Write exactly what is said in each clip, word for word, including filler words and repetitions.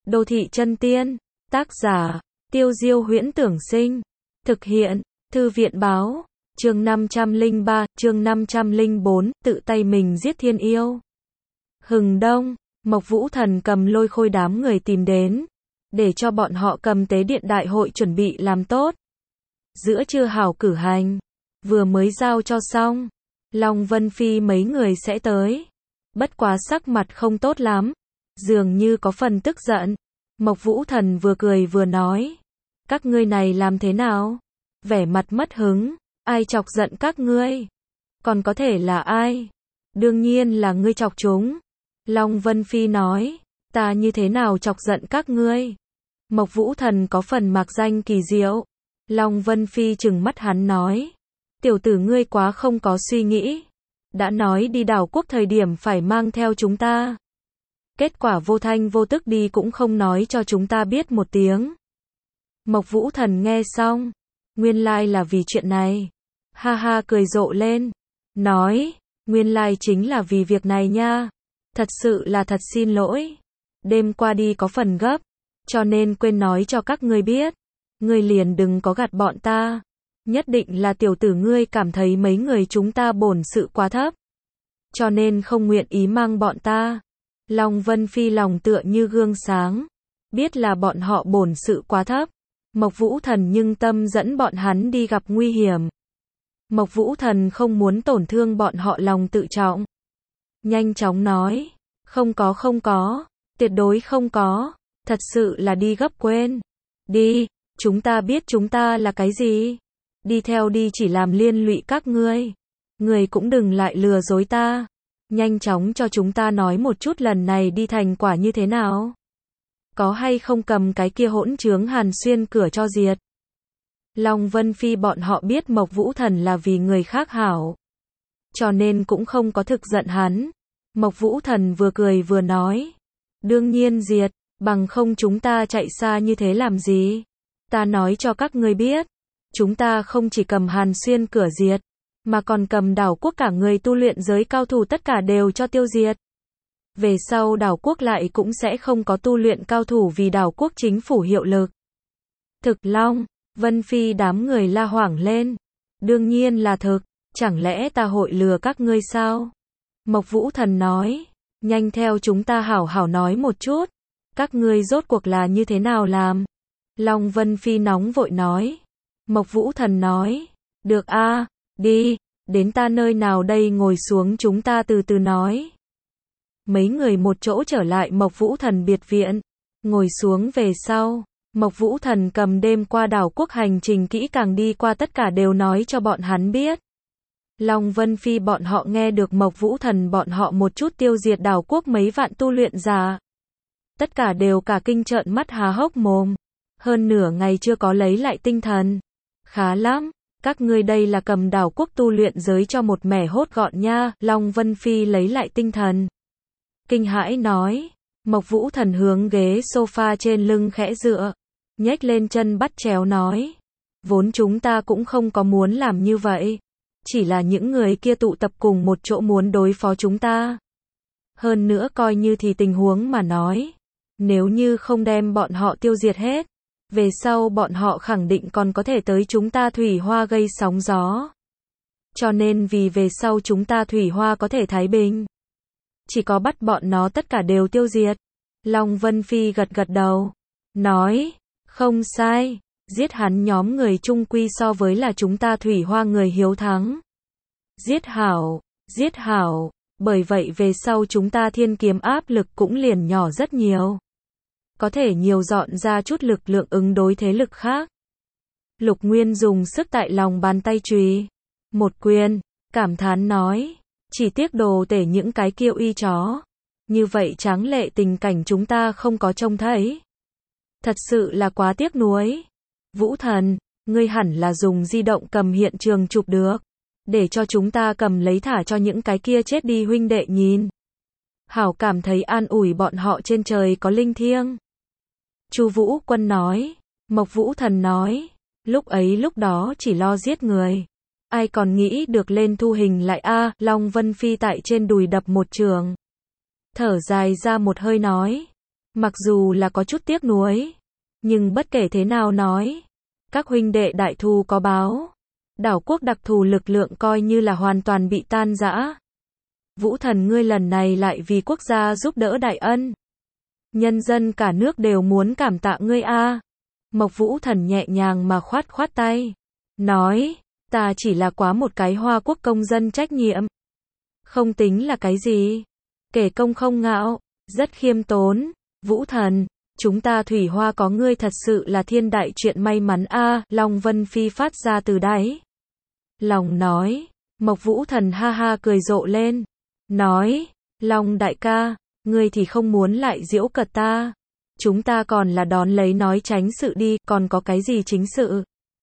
Đô thị chân tiên, tác giả, Tiêu Diêu Huyễn Tưởng Sinh, thực hiện, Thư viện báo, chương năm trăm lẻ ba, chương năm trăm lẻ bốn, tự tay mình giết thiên yêu. Hừng đông, Mộc Vũ Thần cầm Lôi Khôi đám người tìm đến, để cho bọn họ cầm tế điện đại hội chuẩn bị làm tốt. Giữa trưa hảo cử hành, vừa mới giao cho xong, Long Vân Phi mấy người sẽ tới. Bất quá sắc mặt không tốt lắm, dường như có phần tức giận. Mộc Vũ Thần vừa cười vừa nói, các ngươi này làm thế nào? Vẻ mặt mất hứng, ai chọc giận các ngươi? Còn có thể là ai? Đương nhiên là ngươi chọc chúng. Long Vân Phi nói, ta như thế nào chọc giận các ngươi? Mộc Vũ Thần có phần mạc danh kỳ diệu. Long Vân Phi trừng mắt hắn nói, tiểu tử ngươi quá không có suy nghĩ. Đã nói đi đảo quốc thời điểm phải mang theo chúng ta. Kết quả vô thanh vô tức đi cũng không nói cho chúng ta biết một tiếng. Mộc Vũ Thần nghe xong, nguyên lai là vì chuyện này. Ha ha cười rộ lên, nói, nguyên lai chính là vì việc này nha. Thật sự là thật xin lỗi. Đêm qua đi có phần gấp, cho nên quên nói cho các ngươi biết. Ngươi liền đừng có gạt bọn ta. Nhất định là tiểu tử ngươi cảm thấy mấy người chúng ta bổn sự quá thấp, cho nên không nguyện ý mang bọn ta. Long Vân Phi lòng tựa như gương sáng, biết là bọn họ bổn sự quá thấp. Mộc Vũ Thần nhưng tâm dẫn bọn hắn đi gặp nguy hiểm. Mộc Vũ Thần không muốn tổn thương bọn họ lòng tự trọng. Nhanh chóng nói, không có không có, tuyệt đối không có, thật sự là đi gấp quên. Đi, chúng ta biết chúng ta là cái gì. Đi theo đi chỉ làm liên lụy các ngươi. Người cũng đừng lại lừa dối ta. Nhanh chóng cho chúng ta nói một chút lần này đi thành quả như thế nào. Có hay không cầm cái kia hỗn trướng Hàn Xuyên cửa cho diệt. Long Vân Phi bọn họ biết Mộc Vũ Thần là vì người khác hảo, cho nên cũng không có thực giận hắn. Mộc Vũ Thần vừa cười vừa nói, đương nhiên diệt, bằng không chúng ta chạy xa như thế làm gì. Ta nói cho các ngươi biết, chúng ta không chỉ cầm Hàn Xuyên cửa diệt, mà còn cầm đảo quốc cả người tu luyện giới cao thủ tất cả đều cho tiêu diệt. Về sau đảo quốc lại cũng sẽ không có tu luyện cao thủ vì đảo quốc chính phủ hiệu lực. Thực Long Vân Phi đám người la hoảng lên. Đương nhiên là thực, chẳng lẽ ta hội lừa các ngươi sao? Mộc Vũ Thần nói, nhanh theo chúng ta hảo hảo nói một chút. Các ngươi rốt cuộc là như thế nào làm? Long Vân Phi nóng vội nói. Mộc Vũ Thần nói, được a, đi, đến ta nơi nào đây ngồi xuống chúng ta từ từ nói. Mấy người một chỗ trở lại Mộc Vũ Thần biệt viện, ngồi xuống về sau, Mộc Vũ Thần cầm đêm qua đảo quốc hành trình kỹ càng đi qua tất cả đều nói cho bọn hắn biết. Long Vân Phi bọn họ nghe được Mộc Vũ Thần bọn họ một chút tiêu diệt đảo quốc mấy vạn tu luyện giả. Tất cả đều cả kinh trợn mắt há hốc mồm, hơn nửa ngày chưa có lấy lại tinh thần. Khá lắm, các ngươi đây là cầm đảo quốc tu luyện giới cho một mẻ hốt gọn nha. Long Vân Phi lấy lại tinh thần, kinh hãi nói. Mộc Vũ Thần hướng ghế sofa trên lưng khẽ dựa, nhếch lên chân bắt chéo nói, vốn chúng ta cũng không có muốn làm như vậy, chỉ là những người kia tụ tập cùng một chỗ muốn đối phó chúng ta. Hơn nữa coi như thì tình huống mà nói, nếu như không đem bọn họ tiêu diệt hết, về sau bọn họ khẳng định còn có thể tới chúng ta Thủy Hoa gây sóng gió. Cho nên vì về sau chúng ta Thủy Hoa có thể thái bình, chỉ có bắt bọn nó tất cả đều tiêu diệt. Long Vân Phi gật gật đầu, nói, không sai, giết hắn nhóm người chung quy so với là chúng ta Thủy Hoa người hiếu thắng. Giết hảo, giết hảo, bởi vậy về sau chúng ta thiên kiếm áp lực cũng liền nhỏ rất nhiều. Có thể nhiều dọn ra chút lực lượng ứng đối thế lực khác. Lục Nguyên dùng sức tại lòng bàn tay chùy một quyền, cảm thán nói, chỉ tiếc đồ tể những cái kiêu y chó. Như vậy tráng lệ tình cảnh chúng ta không có trông thấy. Thật sự là quá tiếc nuối. Vũ Thần, ngươi hẳn là dùng di động cầm hiện trường chụp được, để cho chúng ta cầm lấy thả cho những cái kia chết đi huynh đệ nhìn. Hảo cảm thấy an ủi bọn họ trên trời có linh thiêng. Chu Vũ Quân nói. Mộc Vũ Thần nói, lúc ấy lúc đó chỉ lo giết người, ai còn nghĩ được lên thu hình lại a. Long Vân Phi tại trên đùi đập một trường, thở dài ra một hơi nói, Mặc dù là có chút tiếc nuối, nhưng bất kể thế nào nói, các huynh đệ đại thù có báo. Đảo quốc đặc thù lực lượng coi như là hoàn toàn bị tan rã. Vũ Thần ngươi lần này lại vì quốc gia giúp đỡ đại ân. Nhân dân cả nước đều muốn cảm tạ ngươi a. Mộc Vũ Thần nhẹ nhàng mà khoát khoát tay. Nói, ta chỉ là quá một cái Hoa Quốc công dân trách nhiệm. Không tính là cái gì. Kể công không ngạo, rất khiêm tốn. Vũ Thần, chúng ta Thủy Hoa có ngươi thật sự là thiên đại chuyện may mắn a. Long Vân Phi phát ra từ đáy lòng nói. Mộc Vũ Thần ha ha cười rộ lên. Nói, Long đại ca, ngươi thì không muốn lại giễu cợt ta. Chúng ta còn là đón lấy nói tránh sự đi, còn có cái gì chính sự.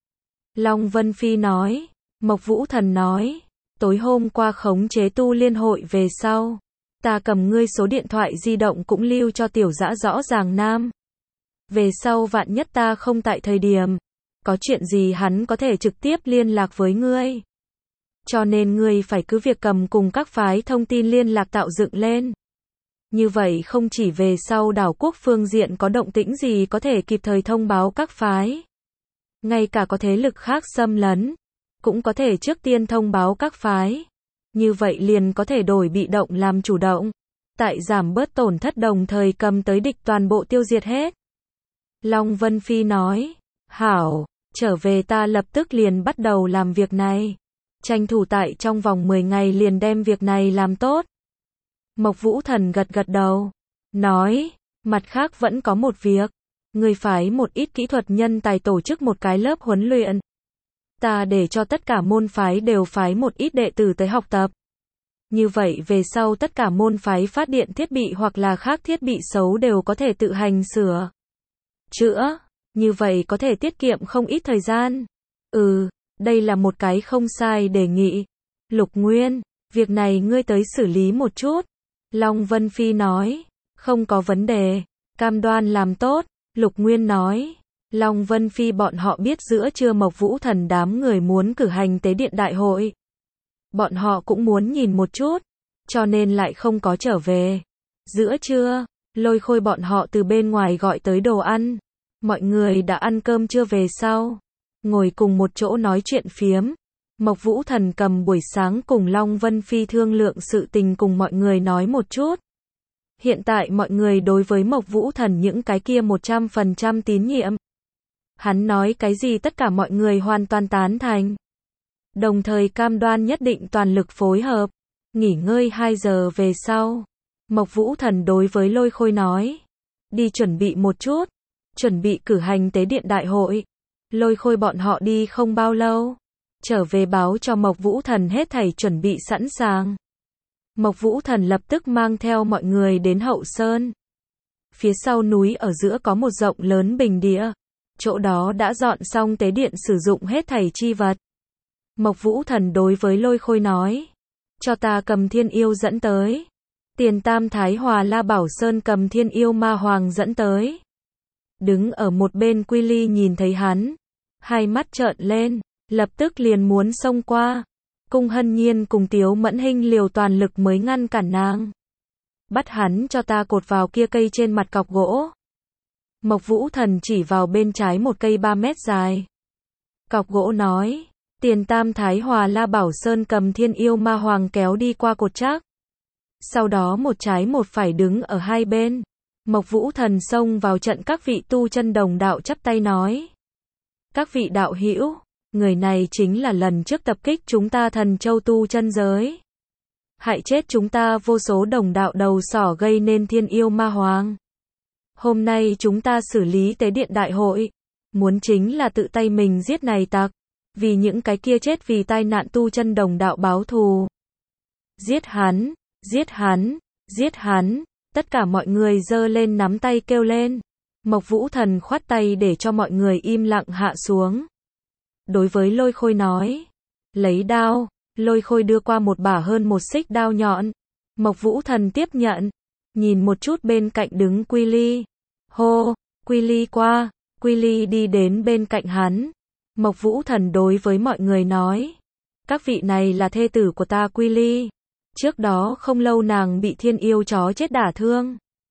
Long Vân Phi nói. Mộc Vũ Thần nói. Tối hôm qua khống chế tu liên hội về sau. Ta cầm ngươi số điện thoại di động cũng lưu cho tiểu dã rõ ràng nam. Về sau vạn nhất ta không tại thời điểm. Có chuyện gì hắn có thể trực tiếp liên lạc với ngươi. Cho nên ngươi phải cứ việc cầm cùng các phái thông tin liên lạc tạo dựng lên. Như vậy không chỉ về sau đảo quốc phương diện có động tĩnh gì có thể kịp thời thông báo các phái. Ngay cả có thế lực khác xâm lấn, cũng có thể trước tiên thông báo các phái. Như vậy liền có thể đổi bị động làm chủ động. Tại giảm bớt tổn thất đồng thời cầm tới địch toàn bộ tiêu diệt hết. Long Vân Phi nói. Hảo, trở về ta lập tức liền bắt đầu làm việc này. Tranh thủ tại trong vòng mười ngày liền đem việc này làm tốt. Mộc Vũ Thần gật gật đầu. Nói, mặt khác vẫn có một việc. Người phái một ít kỹ thuật nhân tài tổ chức một cái lớp huấn luyện. Ta để cho tất cả môn phái đều phái một ít đệ tử tới học tập. Như vậy về sau tất cả môn phái phát điện thiết bị hoặc là khác thiết bị xấu đều có thể tự hành sửa. Chữa. Như vậy có thể tiết kiệm không ít thời gian. Ừ, đây là một cái không sai đề nghị. Lục Nguyên, việc này ngươi tới xử lý một chút. Long Vân Phi nói. Không có vấn đề. Cam đoan làm tốt. Lục Nguyên nói. Long Vân Phi bọn họ biết giữa trưa Mộc Vũ Thần đám người muốn cử hành tế điện đại hội. Bọn họ cũng muốn nhìn một chút. Cho nên lại không có trở về. Giữa trưa, Lôi Khôi bọn họ từ bên ngoài gọi tới đồ ăn. Mọi người đã ăn cơm trưa về sau. Ngồi cùng một chỗ nói chuyện phiếm. Mộc Vũ Thần cầm buổi sáng cùng Long Vân Phi thương lượng sự tình cùng mọi người nói một chút. Hiện tại mọi người đối với Mộc Vũ Thần những cái kia một trăm phần trăm tín nhiệm. Hắn nói cái gì tất cả mọi người hoàn toàn tán thành. Đồng thời cam đoan nhất định toàn lực phối hợp. Nghỉ ngơi hai giờ về sau. Mộc Vũ Thần đối với Lôi Khôi nói. Đi chuẩn bị một chút. Chuẩn bị cử hành tế điện đại hội. Lôi Khôi bọn họ đi không bao lâu. Trở về báo cho Mộc Vũ Thần hết thảy chuẩn bị sẵn sàng. Mộc Vũ Thần lập tức mang theo mọi người đến Hậu Sơn. Phía sau núi ở giữa có một rộng lớn bình địa. Chỗ đó đã dọn xong tế điện sử dụng hết thảy chi vật. Mộc Vũ Thần đối với Lôi Khôi nói. Cho ta cầm Thiên Yêu dẫn tới. Tiền Tam Thái Hòa La Bảo Sơn cầm Thiên Yêu Ma Hoàng dẫn tới. Đứng ở một bên Quy Ly nhìn thấy hắn. Hai mắt trợn lên. Lập tức liền muốn xông qua. Cung Hân Nhiên cùng Tiếu Mẫn Hinh liều toàn lực mới ngăn cản nàng. Bắt hắn cho ta cột vào kia cây trên mặt cọc gỗ. Mộc Vũ Thần chỉ vào bên trái một cây ba mét dài. Cọc gỗ nói. Tiền Tam Thái Hòa La Bảo Sơn cầm Thiên Yêu Ma Hoàng kéo đi qua cột chắc. Sau đó một trái một phải đứng ở hai bên. Mộc Vũ Thần xông vào trận các vị tu chân đồng đạo chắp tay nói. Các vị đạo hữu, người này chính là lần trước tập kích chúng ta Thần Châu tu chân giới. Hại chết chúng ta vô số đồng đạo đầu sỏ gây nên Thiên Yêu Ma Hoàng. Hôm nay chúng ta xử lý tế điện đại hội. Muốn chính là tự tay mình giết này tặc. Vì những cái kia chết vì tai nạn tu chân đồng đạo báo thù. Giết hắn, giết hắn, giết hắn. Tất cả mọi người giơ lên nắm tay kêu lên. Mộc Vũ Thần khoát tay để cho mọi người im lặng hạ xuống. Đối với Lôi Khôi nói. Lấy đao. Lôi Khôi đưa qua một bả hơn một xích đao nhọn. Mộc Vũ Thần tiếp nhận. Nhìn một chút bên cạnh đứng Quy Ly. Hô, Quy Ly qua. Quy Ly đi đến bên cạnh hắn. Mộc Vũ Thần đối với mọi người nói. Các vị này là thê tử của ta Quy Ly. Trước đó không lâu nàng bị Thiên Yêu chó chết đả thương.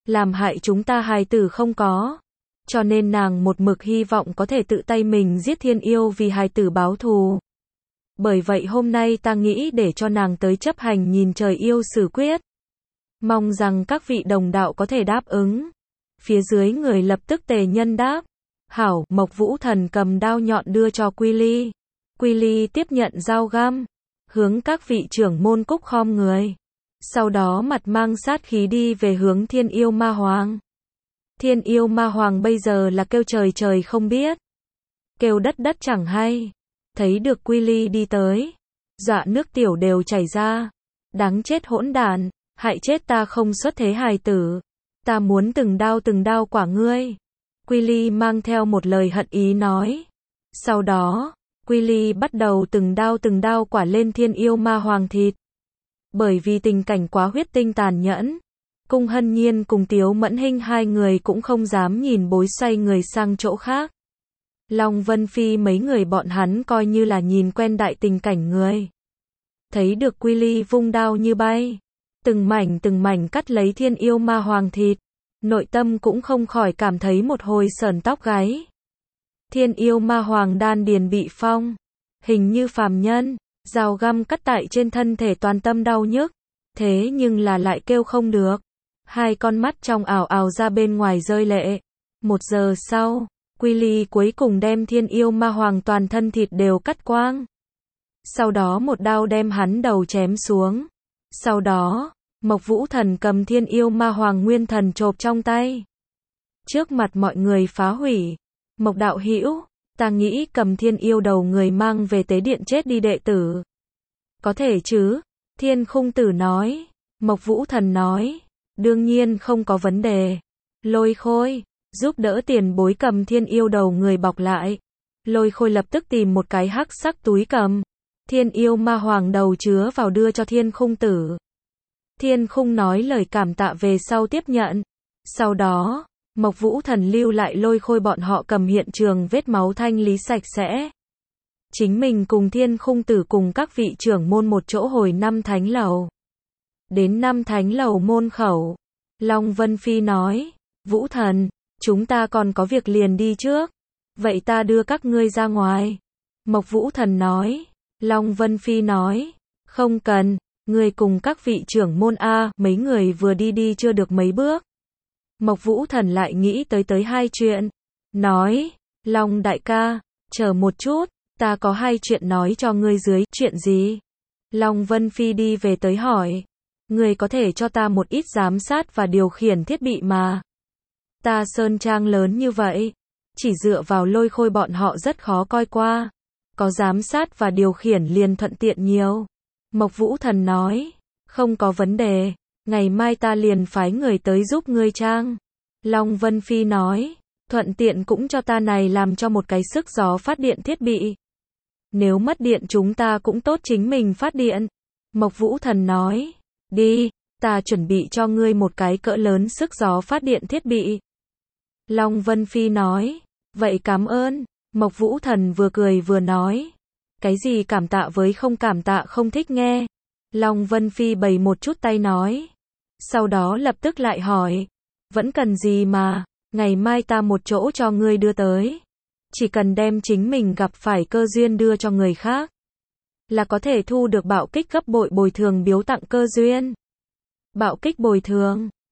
làm hại chúng ta hài tử không có. Cho nên nàng một mực hy vọng có thể tự tay mình giết thiên yêu vì hài tử báo thù. Bởi vậy hôm nay ta nghĩ để cho nàng tới chấp hành nhìn trời yêu xử quyết. Mong rằng các vị đồng đạo có thể đáp ứng. Phía dưới người lập tức tề nhân đáp. Hảo, Mộc Vũ Thần cầm đao nhọn đưa cho Quy Ly. Quy Ly tiếp nhận dao găm, hướng các vị trưởng môn cúc khom người. Sau đó mặt mang sát khí đi về hướng Thiên Yêu Ma Hoàng. Thiên Yêu Ma Hoàng bây giờ là kêu trời trời không biết, kêu đất đất chẳng hay. Thấy được Quy Ly đi tới, dọa nước tiểu đều chảy ra. Đáng chết hỗn đản, hại chết ta không xuất thế hài tử. Ta muốn từng đao từng đao quả ngươi. Quy Ly mang theo một lời hận ý nói. Sau đó, Quy Ly bắt đầu từng đao từng đao quả lên Thiên Yêu Ma Hoàng thịt. Bởi vì tình cảnh quá huyết tinh tàn nhẫn, Cung Hân Nhiên cùng Tiếu Mẫn Hinh hai người cũng không dám nhìn bối xoay người sang chỗ khác. Long Vân Phi mấy người bọn hắn coi như là nhìn quen đại tình cảnh người. Thấy được Quy Ly vung đao như bay, từng mảnh từng mảnh cắt lấy Thiên Yêu Ma Hoàng thịt, nội tâm cũng không khỏi cảm thấy một hồi sởn tóc gáy. Thiên Yêu Ma Hoàng đan điền bị phong, hình như phàm nhân, dao găm cắt tại trên thân thể toàn tâm đau nhức, thế nhưng là lại kêu không được. Hai con mắt trong ảo ảo ra bên ngoài rơi lệ. Một giờ sau, Quy Ly cuối cùng đem Thiên Yêu Ma Hoàng toàn thân thịt đều cắt quang. Sau đó một đao đem hắn đầu chém xuống. Sau đó, Mộc Vũ Thần cầm Thiên Yêu Ma Hoàng nguyên thần chộp trong tay. Trước mặt mọi người phá hủy. Mộc đạo hữu, ta nghĩ cầm Thiên Yêu đầu người mang về tế điện chết đi đệ tử. Có thể chứ? Thiên Khung Tử nói. Mộc Vũ Thần nói. Đương nhiên không có vấn đề. Lôi Khôi, giúp đỡ tiền bối cầm Thiên Yêu đầu người bọc lại. Lôi Khôi lập tức tìm một cái hắc sắc túi cầm. Thiên Yêu Ma Hoàng đầu chứa vào đưa cho Thiên Khung Tử. Thiên Khung nói lời cảm tạ về sau tiếp nhận. Sau đó, Mộc Vũ Thần lưu lại Lôi Khôi bọn họ cầm hiện trường vết máu thanh lý sạch sẽ. Chính mình cùng Thiên Khung Tử cùng các vị trưởng môn một chỗ hồi năm thánh lầu. Đến năm thánh lầu môn khẩu, Long Vân Phi nói, Vũ Thần, chúng ta còn có việc liền đi trước. Vậy ta đưa các ngươi ra ngoài. Mộc Vũ Thần nói. Long Vân Phi nói, không cần, ngươi cùng các vị trưởng môn A, mấy người vừa đi đi chưa được mấy bước. Mộc Vũ Thần lại nghĩ tới tới hai chuyện. Nói, Long đại ca, chờ một chút, ta có hai chuyện nói cho ngươi dưới. Chuyện gì? Long Vân Phi đi về tới hỏi. Ngươi có thể cho ta một ít giám sát và điều khiển thiết bị mà. Ta sơn trang lớn như vậy, chỉ dựa vào Lôi Khôi bọn họ rất khó coi qua. Có giám sát và điều khiển liền thuận tiện nhiều. Mộc Vũ Thần nói, không có vấn đề, ngày mai ta liền phái người tới giúp ngươi trang. Long Vân Phi nói, thuận tiện cũng cho ta này làm cho một cái sức gió phát điện thiết bị. Nếu mất điện chúng ta cũng tốt chính mình phát điện. Mộc Vũ Thần nói, đi, ta chuẩn bị cho ngươi một cái cỡ lớn sức gió phát điện thiết bị. Long Vân Phi nói, vậy cảm ơn. Mộc Vũ Thần vừa cười vừa nói, cái gì cảm tạ với không cảm tạ không thích nghe. Long Vân Phi bày một chút tay nói. Sau đó lập tức lại hỏi, vẫn cần gì mà, ngày mai ta một chỗ cho ngươi đưa tới. Chỉ cần đem chính mình gặp phải cơ duyên đưa cho người khác, là có thể thu được bạo kích gấp bội bồi thường biếu tặng cơ duyên. Bạo kích bồi thường.